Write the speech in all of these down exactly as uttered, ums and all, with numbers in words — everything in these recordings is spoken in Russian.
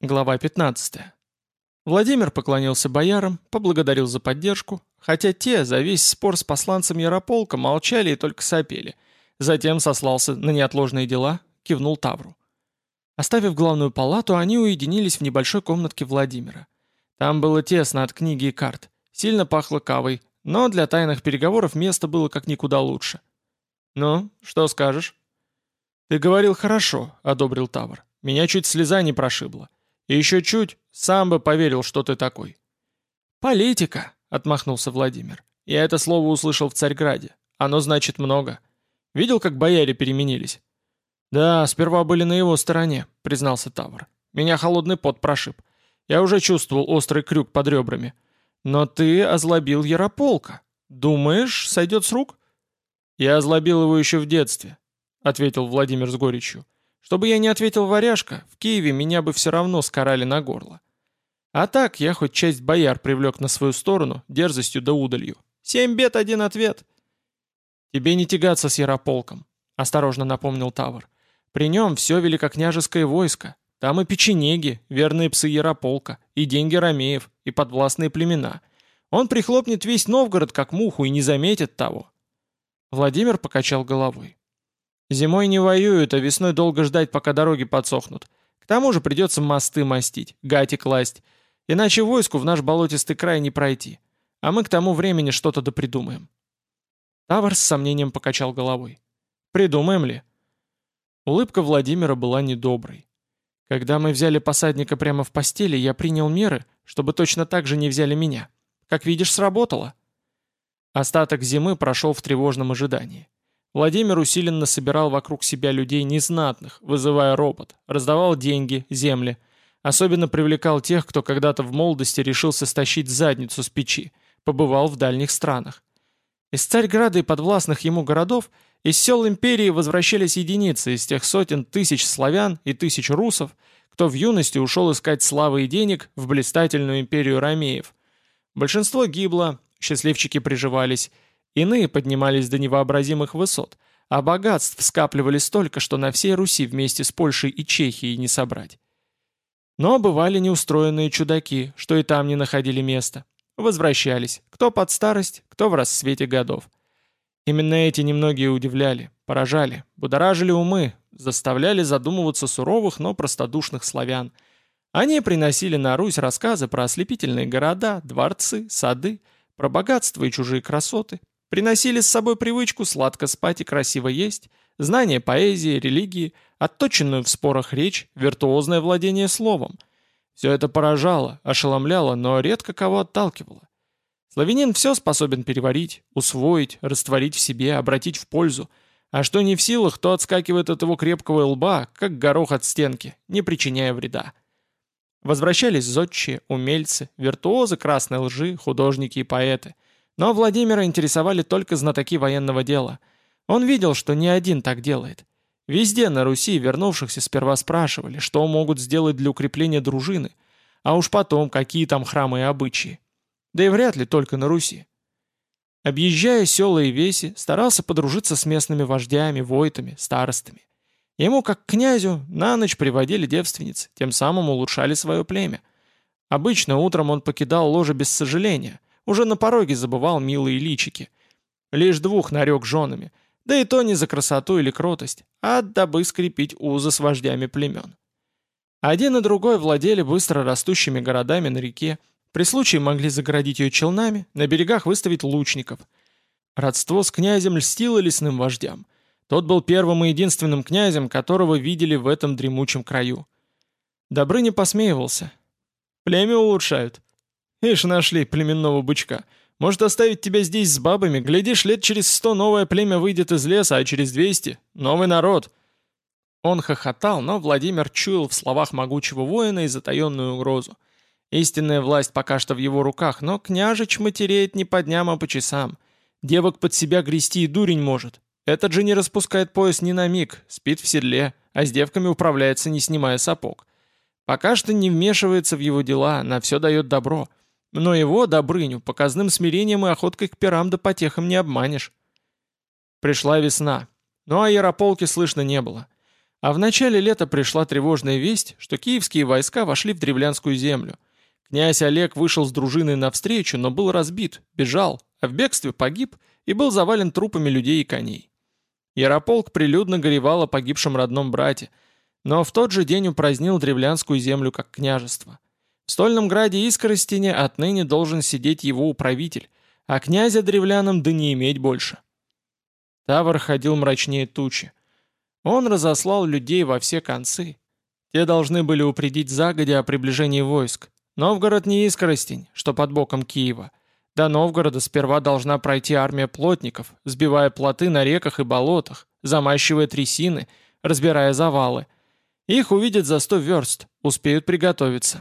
Глава пятнадцатая. Владимир поклонился боярам, поблагодарил за поддержку, хотя те за весь спор с посланцем Ярополка молчали и только сопели. Затем сослался на неотложные дела, кивнул Тавру. Оставив главную палату, они уединились в небольшой комнатке Владимира. Там было тесно от книги и карт, сильно пахло кавой, но для тайных переговоров место было как никуда лучше. «Ну, что скажешь?» «Ты говорил хорошо», — одобрил Тавр. «Меня чуть слеза не прошибла. И еще чуть, сам бы поверил, что ты такой». «Политика», — отмахнулся Владимир. «Я это слово услышал в Царьграде. Оно значит много. Видел, как бояре переменились?» «Да, сперва были на его стороне», — признался Тавр. «Меня холодный пот прошиб. Я уже чувствовал острый крюк под ребрами. Но ты озлобил Ярополка. Думаешь, сойдет с рук?» «Я озлобил его еще в детстве», — ответил Владимир с горечью. «Чтобы я не ответил варяжка, в Киеве меня бы все равно скарали на горло. А так я хоть часть бояр привлек на свою сторону дерзостью да удалью. Семь бед, один ответ». «Тебе не тягаться с Ярополком», — осторожно напомнил Тавр. «При нем все великокняжеское войско. Там и печенеги, верные псы Ярополка, и деньги ромеев, и подвластные племена. Он прихлопнет весь Новгород как муху и не заметит того». Владимир покачал головой. «Зимой не воюют, а весной долго ждать, пока дороги подсохнут. К тому же придется мосты мастить, гати класть. Иначе войску в наш болотистый край не пройти. А мы к тому времени что-то допридумаем». Тавр с сомнением покачал головой. «Придумаем ли?» Улыбка Владимира была недоброй. «Когда мы взяли посадника прямо в постели, я принял меры, чтобы точно так же не взяли меня. Как видишь, сработало». Остаток зимы прошел в тревожном ожидании. Владимир усиленно собирал вокруг себя людей незнатных, вызывая ропот, раздавал деньги, земли. Особенно привлекал тех, кто когда-то в молодости решился стащить задницу с печи, побывал в дальних странах. Из Царьграда и подвластных ему городов, из сел империи возвращались единицы из тех сотен тысяч славян и тысяч русов, кто в юности ушел искать славы и денег в блистательную империю ромеев. Большинство гибло, счастливчики приживались, иные поднимались до невообразимых высот, а богатств скапливались столько, что на всей Руси вместе с Польшей и Чехией не собрать. Но бывали неустроенные чудаки, что и там не находили места. Возвращались, кто под старость, кто в расцвете годов. Именно эти немногие удивляли, поражали, будоражили умы, заставляли задумываться суровых, но простодушных славян. Они приносили на Русь рассказы про ослепительные города, дворцы, сады, про богатство и чужие красоты, приносили с собой привычку сладко спать и красиво есть, знание поэзии, религии, отточенную в спорах речь, виртуозное владение словом. Все это поражало, ошеломляло, но редко кого отталкивало. Славянин все способен переварить, усвоить, растворить в себе, обратить в пользу, а что не в силах, то отскакивает от его крепкого лба, как горох от стенки, не причиняя вреда. Возвращались зодчие, умельцы, виртуозы красной лжи, художники и поэты. Но Владимира интересовали только знатоки военного дела. Он видел, что не один так делает. Везде на Руси вернувшихся сперва спрашивали, что могут сделать для укрепления дружины, а уж потом, какие там храмы и обычаи. Да и вряд ли только на Руси. Объезжая села и веси, старался подружиться с местными вождями, войтами, старостами. Ему, как князю, на ночь приводили девственниц, тем самым улучшали свое племя. Обычно утром он покидал ложе без сожаления, уже на пороге забывал милые личики. Лишь двух нарек женами, да и то не за красоту или кротость, а дабы скрепить узы с вождями племен. Один и другой владели быстро растущими городами на реке, при случае могли загородить ее челнами, на берегах выставить лучников. Родство с князем льстило лесным вождям. Тот был первым и единственным князем, которого видели в этом дремучем краю. Добрыня посмеивался. «Племя улучшают. Ишь, нашли племенного бычка. Может, оставить тебя здесь с бабами? Глядишь, лет через сто новое племя выйдет из леса, а через двести — новый народ». Он хохотал, но Владимир чуял в словах могучего воина и затаенную угрозу. Истинная власть пока что в его руках, но княжич матереет не по дням, а по часам. Девок под себя грести и дурень может. Этот же не распускает пояс ни на миг, спит в седле, а с девками управляется, не снимая сапог. Пока что не вмешивается в его дела, на все дает добро. Но его, Добрыню, показным смирением и охоткой к пирам да потехам не обманешь. Пришла весна. Ну а Ярополки слышно не было. А в начале лета пришла тревожная весть, что киевские войска вошли в древлянскую землю. Князь Олег вышел с дружиной навстречу, но был разбит, бежал, а в бегстве погиб и был завален трупами людей и коней. Ярополк прилюдно горевал о погибшем родном брате, но в тот же день упразднил древлянскую землю как княжество. В стольном граде Искоростене отныне должен сидеть его управитель, а князя древлянам да не иметь больше. Тавр ходил мрачнее тучи. Он разослал людей во все концы. Те должны были упредить загодя о приближении войск. Новгород не Искоростень, что под боком Киева. До Новгорода сперва должна пройти армия плотников, сбивая плоты на реках и болотах, замащивая трясины, разбирая завалы. Их увидят за сто верст, успеют приготовиться.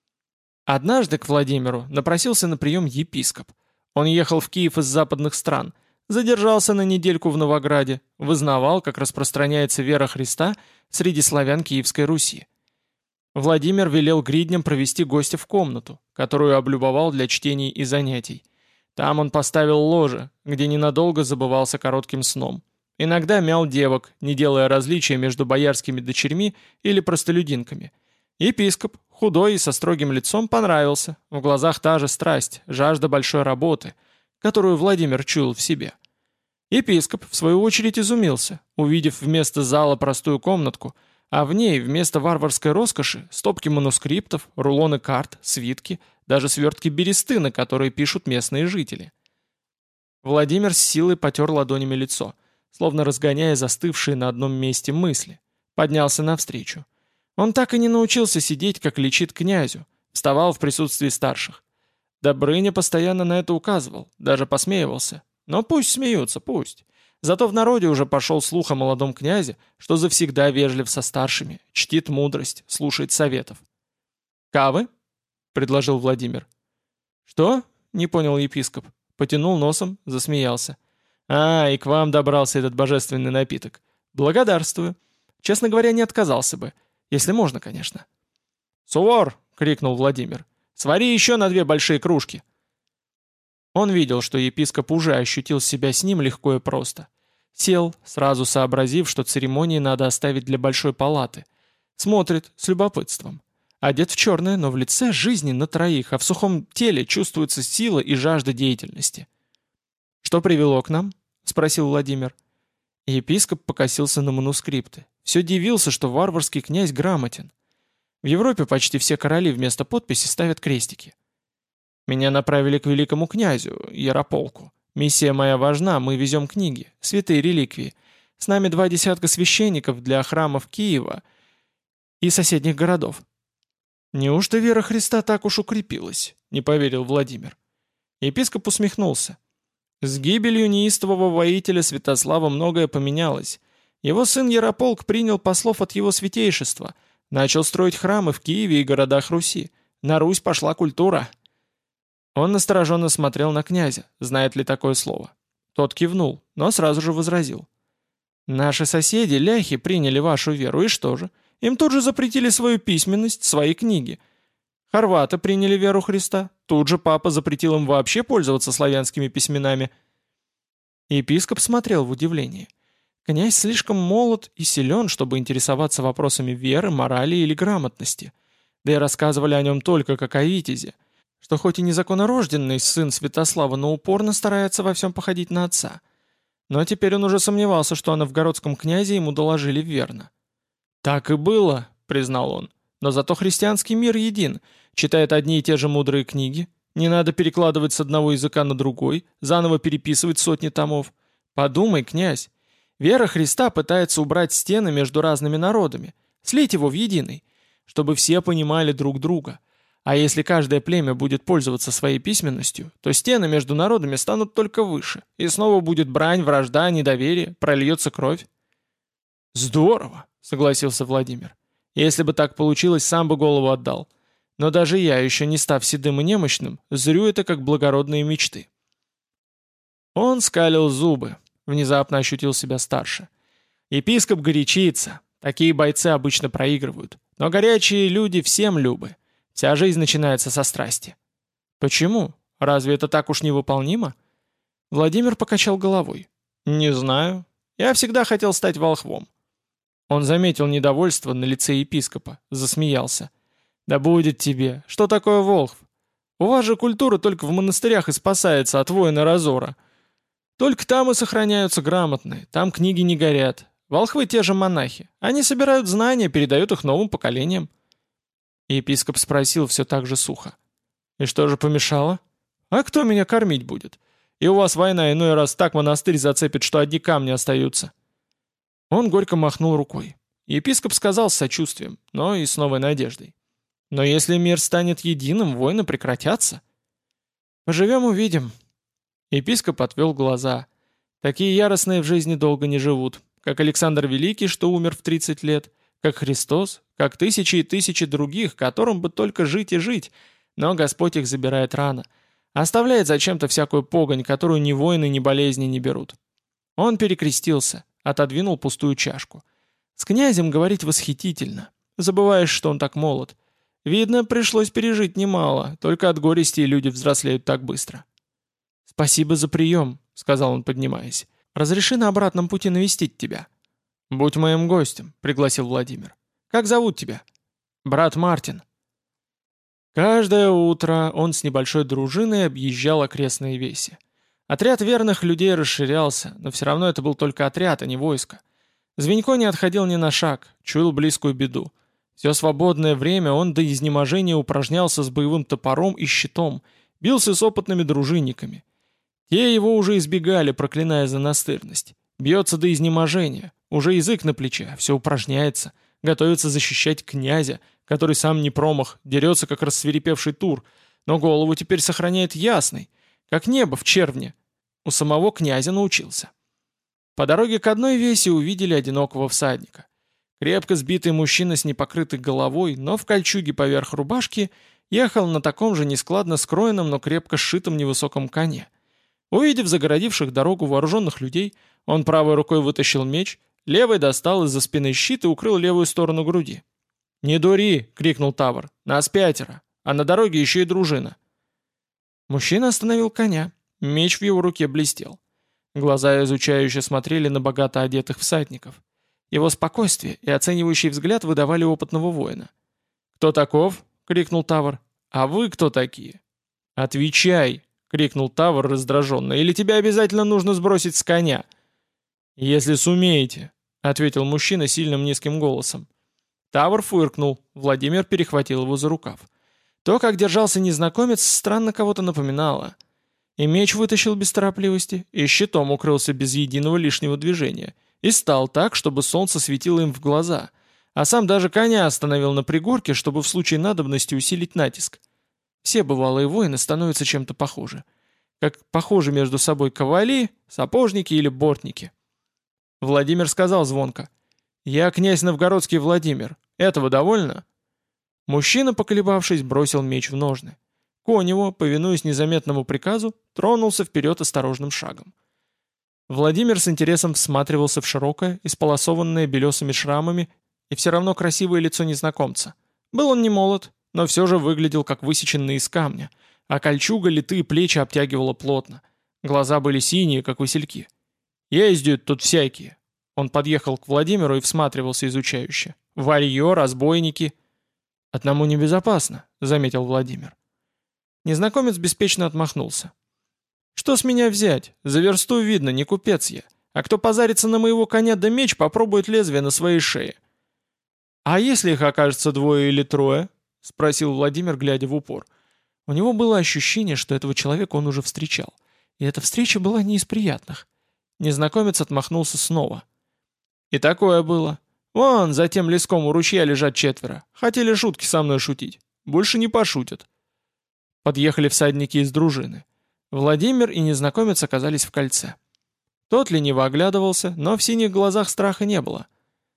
Однажды к Владимиру напросился на прием епископ. Он ехал в Киев из западных стран, задержался на недельку в Новограде, вызнавал, как распространяется вера Христа среди славян Киевской Руси. Владимир велел гридням провести гостя в комнату, которую облюбовал для чтений и занятий. Там он поставил ложе, где ненадолго забывался коротким сном. Иногда мял девок, не делая различия между боярскими дочерьми или простолюдинками. Епископ, худой и со строгим лицом, понравился. В глазах та же страсть, жажда большой работы, которую Владимир чуял в себе. Епископ, в свою очередь, изумился, увидев вместо зала простую комнатку, а в ней вместо варварской роскоши стопки манускриптов, рулоны карт, свитки, даже свертки бересты, на которые пишут местные жители. Владимир с силой потер ладонями лицо, словно разгоняя застывшие на одном месте мысли. Поднялся навстречу. Он так и не научился сидеть, как личит князю, вставал в присутствии старших. Добрыня постоянно на это указывал, даже посмеивался. Но пусть смеются, пусть. Зато в народе уже пошел слух о молодом князе, что завсегда вежлив со старшими, чтит мудрость, слушает советов. «Кавы?» — предложил Владимир. «Что?» — не понял епископ. Потянул носом, засмеялся. «А, и к вам добрался этот божественный напиток. Благодарствую. Честно говоря, не отказался бы. Если можно, конечно». «Сувор!» — крикнул Владимир. «Свари еще на две большие кружки». Он видел, что епископ уже ощутил себя с ним легко и просто. Сел, сразу сообразив, что церемонии надо оставить для большой палаты. Смотрит с любопытством. Одет в черное, но в лице жизни на троих, а в сухом теле чувствуется сила и жажда деятельности. «Что привело к нам?» — спросил Владимир. Епископ покосился на манускрипты. Все дивился, что варварский князь грамотен. В Европе почти все короли вместо подписи ставят крестики. «Меня направили к великому князю, Ярополку. Миссия моя важна, мы везем книги, святые реликвии. С нами два десятка священников для храмов Киева и соседних городов». «Неужто вера Христа так уж укрепилась?» — не поверил Владимир. Епископ усмехнулся. С гибелью неистового воителя Святослава многое поменялось. Его сын Ярополк принял послов от его святейшества, начал строить храмы в Киеве и городах Руси. На Русь пошла культура. Он настороженно смотрел на князя, знает ли такое слово. Тот кивнул, но сразу же возразил. «Наши соседи, ляхи, приняли вашу веру, и что же? Им тут же запретили свою письменность, свои книги. Хорваты приняли веру Христа, тут же папа запретил им вообще пользоваться славянскими письменами». Епископ смотрел в удивлении. Князь слишком молод и силен, чтобы интересоваться вопросами веры, морали или грамотности. Да и рассказывали о нем только как о витязе, что хоть и незаконнорожденный сын Святослава, но упорно старается во всем походить на отца. Но теперь он уже сомневался, что о новгородском князе ему доложили верно. «Так и было», — признал он, — «но зато христианский мир един, читает одни и те же мудрые книги, не надо перекладывать с одного языка на другой, заново переписывать сотни томов. Подумай, князь, вера Христа пытается убрать стены между разными народами, слить его в единый, чтобы все понимали друг друга. А если каждое племя будет пользоваться своей письменностью, то стены между народами станут только выше, и снова будет брань, вражда, недоверие, прольется кровь». «Здорово», — согласился Владимир. «Если бы так получилось, сам бы голову отдал. Но даже я, еще не став седым и немощным, зрю это как благородные мечты». Он скалил зубы, внезапно ощутил себя старше. Епископ горячится, такие бойцы обычно проигрывают, но горячие люди всем любы. Вся жизнь начинается со страсти. Почему? Разве это так уж невыполнимо? Владимир покачал головой. Не знаю. Я всегда хотел стать волхвом. Он заметил недовольство на лице епископа, засмеялся. «Да будет тебе! Что такое Волхв? У вас же культура только в монастырях и спасается от воина разора. Только там и сохраняются грамотные, там книги не горят. Волхвы те же монахи. Они собирают знания, передают их новым поколениям». Епископ спросил все так же сухо. «И что же помешало? А кто меня кормить будет? И у вас война иной раз так монастырь зацепит, что одни камни остаются». Он горько махнул рукой. Епископ сказал с сочувствием, но и с новой надеждой. «Но если мир станет единым, войны прекратятся». «Поживем — увидим». Епископ отвел глаза. Такие яростные в жизни долго не живут, как Александр Великий, что умер в тридцать лет, как Христос, как тысячи и тысячи других, которым бы только жить и жить, но Господь их забирает рано, оставляет зачем-то всякую погонь, которую ни войны, ни болезни не берут. Он перекрестился, отодвинул пустую чашку. С князем говорить восхитительно, забываешь, что он так молод. Видно, пришлось пережить немало, только от горести люди взрослеют так быстро. «Спасибо за прием», — сказал он, поднимаясь. «Разреши на обратном пути навестить тебя». «Будь моим гостем», — пригласил Владимир. «Как зовут тебя?» «Брат Мартин». Каждое утро он с небольшой дружиной объезжал окрестные веси. Отряд верных людей расширялся, но все равно это был только отряд, а не войско. Звенько не отходил ни на шаг, чуял близкую беду. Все свободное время он до изнеможения упражнялся с боевым топором и щитом, бился с опытными дружинниками. Те его уже избегали, проклиная за настырность. Бьется до изнеможения, уже язык на плече, все упражняется, готовится защищать князя, который сам не промах, дерется, как рассвирепевший тур, но голову теперь сохраняет ясной, как небо в червне. У самого князя научился. По дороге к одной весе увидели одинокого всадника. Крепко сбитый мужчина с непокрытой головой, но в кольчуге поверх рубашки, ехал на таком же нескладно скроенном, но крепко сшитом невысоком коне. Увидев загородивших дорогу вооруженных людей, он правой рукой вытащил меч, левой достал из-за спины щит и укрыл левую сторону груди. «Не дури!» — крикнул Тавр. «Нас пятеро, а на дороге еще и дружина». Мужчина остановил коня, меч в его руке блестел. Глаза изучающе смотрели на богато одетых всадников. Его спокойствие и оценивающий взгляд выдавали опытного воина. «Кто таков?» — крикнул Тавр. «А вы кто такие?» «Отвечай!» — крикнул Тавр раздраженно. «Или тебя обязательно нужно сбросить с коня?» «Если сумеете», — ответил мужчина сильным низким голосом. Тавр фыркнул, Владимир перехватил его за рукав. То, как держался незнакомец, странно кого-то напоминало. И меч вытащил без торопливости, и щитом укрылся без единого лишнего движения, и стал так, чтобы солнце светило им в глаза, а сам даже коня остановил на пригорке, чтобы в случае надобности усилить натиск. Все бывалые воины становятся чем-то похожи. Как похожи между собой ковали, сапожники или бортники. Владимир сказал звонко: «Я князь Новгородский Владимир. Этого довольно?» Мужчина, поколебавшись, бросил меч в ножны. Конь его, повинуясь незаметному приказу, тронулся вперед осторожным шагом. Владимир с интересом всматривался в широкое, исполосованное белесыми шрамами и все равно красивое лицо незнакомца. Был он не молод, но все же выглядел как высеченный из камня, а кольчуга литые плечи обтягивала плотно. Глаза были синие, как васильки. «Ездят тут всякие». Он подъехал к Владимиру и всматривался изучающе. «Варьё, разбойники». «Одному небезопасно», — заметил Владимир. Незнакомец беспечно отмахнулся. «Что с меня взять? За версту видно, не купец я. А кто позарится на моего коня да меч, попробует лезвие на своей шее». «А если их окажется двое или трое?» — спросил Владимир, глядя в упор. У него было ощущение, что этого человека он уже встречал. И эта встреча была не из приятных. Незнакомец отмахнулся снова. «И такое было. Вон, за тем леском у ручья лежат четверо. Хотели шутки со мной шутить. Больше не пошутят». Подъехали всадники из дружины. Владимир и незнакомец оказались в кольце. Тот лениво оглядывался, но в синих глазах страха не было.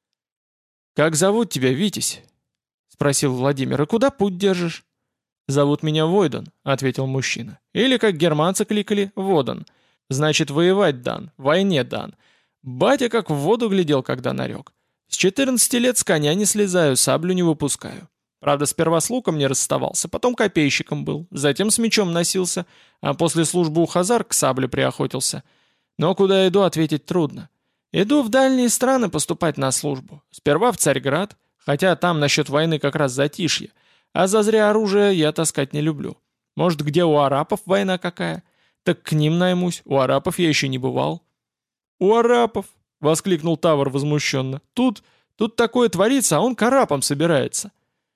«Как зовут тебя, Витязь?» — спросил Владимир. «И куда путь держишь?» «Зовут меня Войдан», — ответил мужчина. «Или, как германцы кликали, Водан. Значит, воевать дан, войне дан. Батя как в воду глядел, когда нарек. С четырнадцати лет с коня не слезаю, саблю не выпускаю. Правда, сперва с луком не расставался, потом копейщиком был, затем с мечом носился, а после службы у хазар к сабле приохотился. Но куда иду, ответить трудно. Иду в дальние страны поступать на службу. Сперва в Царьград, хотя там насчет войны как раз затишье, а зазря оружие я таскать не люблю. Может, где у арапов война какая? Так к ним наймусь, у арапов я еще не бывал». «У арапов!» — воскликнул Тавр возмущенно. «Тут, тут такое творится, а он к арапам собирается».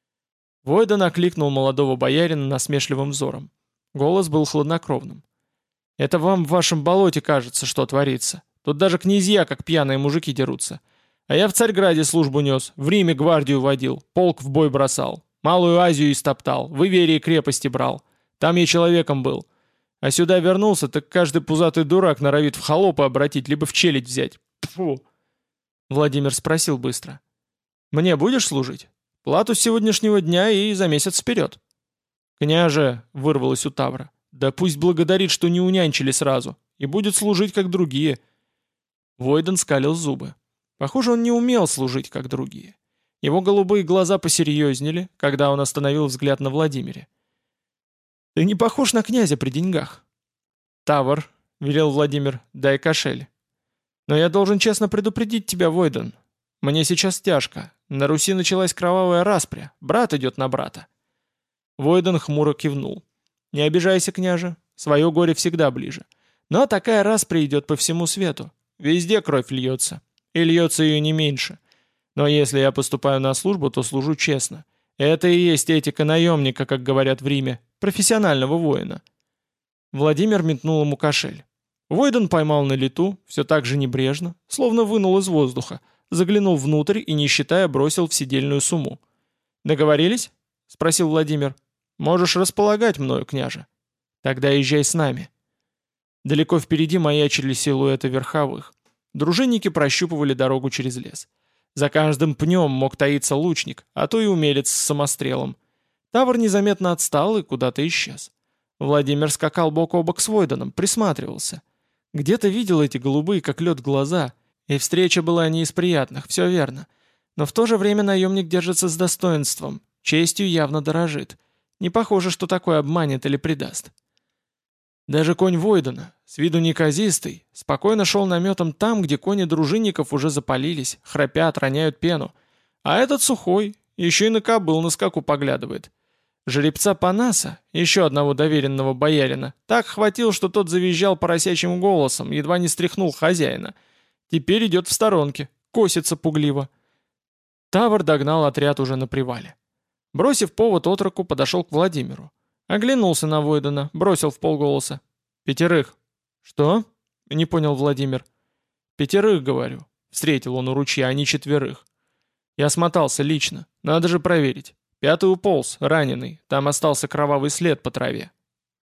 Войдан окликнул молодого боярина насмешливым взором. Голос был хладнокровным. «Это вам в вашем болоте кажется, что творится. Тут даже князья, как пьяные мужики, дерутся. А я в Царьграде службу нес, в Риме гвардию водил, полк в бой бросал, Малую Азию истоптал, в Иверии крепости брал. Там я человеком был. А сюда вернулся, так каждый пузатый дурак норовит в холопы обратить, либо в челядь взять. Фу!» Владимир спросил быстро. «Мне будешь служить? Плату с сегодняшнего дня и за месяц вперед». «Княже», — вырвалось у Тавра, — «да пусть благодарит, что не унянчили сразу, и будет служить, как другие». Войдан скалил зубы. Похоже, он не умел служить, как другие. Его голубые глаза посерьезнели, когда он остановил взгляд на Владимире. «Ты не похож на князя при деньгах». «Тавр», — велел Владимир, — «дай кошель». «Но я должен честно предупредить тебя, Войдан. Мне сейчас тяжко. На Руси началась кровавая распря. Брат идет на брата». Войдан хмуро кивнул. «Не обижайся, княже. Свое горе всегда ближе. Но такая распря идет по всему свету. Везде кровь льется. И льется ее не меньше. Но если я поступаю на службу, то служу честно. Это и есть этика наемника, как говорят в Риме, профессионального воина». Владимир метнул ему кошель. Войдан поймал на лету, все так же небрежно, словно вынул из воздуха, заглянул внутрь и, не считая, бросил в сидельную сумму. «Договорились?» — спросил Владимир. «Можешь располагать мною, княже. Тогда езжай с нами». Далеко впереди маячили силуэты верховых. Дружинники прощупывали дорогу через лес. За каждым пнем мог таиться лучник, а то и умелец с самострелом. Тавр незаметно отстал и куда-то исчез. Владимир скакал бок о бок с Войданом, присматривался. Где-то видел эти голубые, как лед, глаза, и встреча была не из приятных, все верно. Но в то же время наемник держится с достоинством, честью явно дорожит. Не похоже, что такое обманет или предаст. Даже конь Войдана, с виду неказистый, спокойно шел наметом там, где кони дружинников уже запалились, храпят, роняют пену. А этот сухой, еще и на кобыл на скаку поглядывает. Жеребца Панаса, еще одного доверенного боярина, так хватил, что тот завизжал поросячьим голосом, едва не стряхнул хозяина. Теперь идет в сторонке, косится пугливо. Тавр догнал отряд уже на привале. Бросив повод отроку, подошел к Владимиру. Оглянулся на Войдана, бросил в полголоса. «Пятерых». «Что?» — не понял Владимир. «Пятерых, говорю». Встретил он у ручья, а не четверых. «Я смотался лично. Надо же проверить. Пятый уполз, раненый. Там остался кровавый след по траве».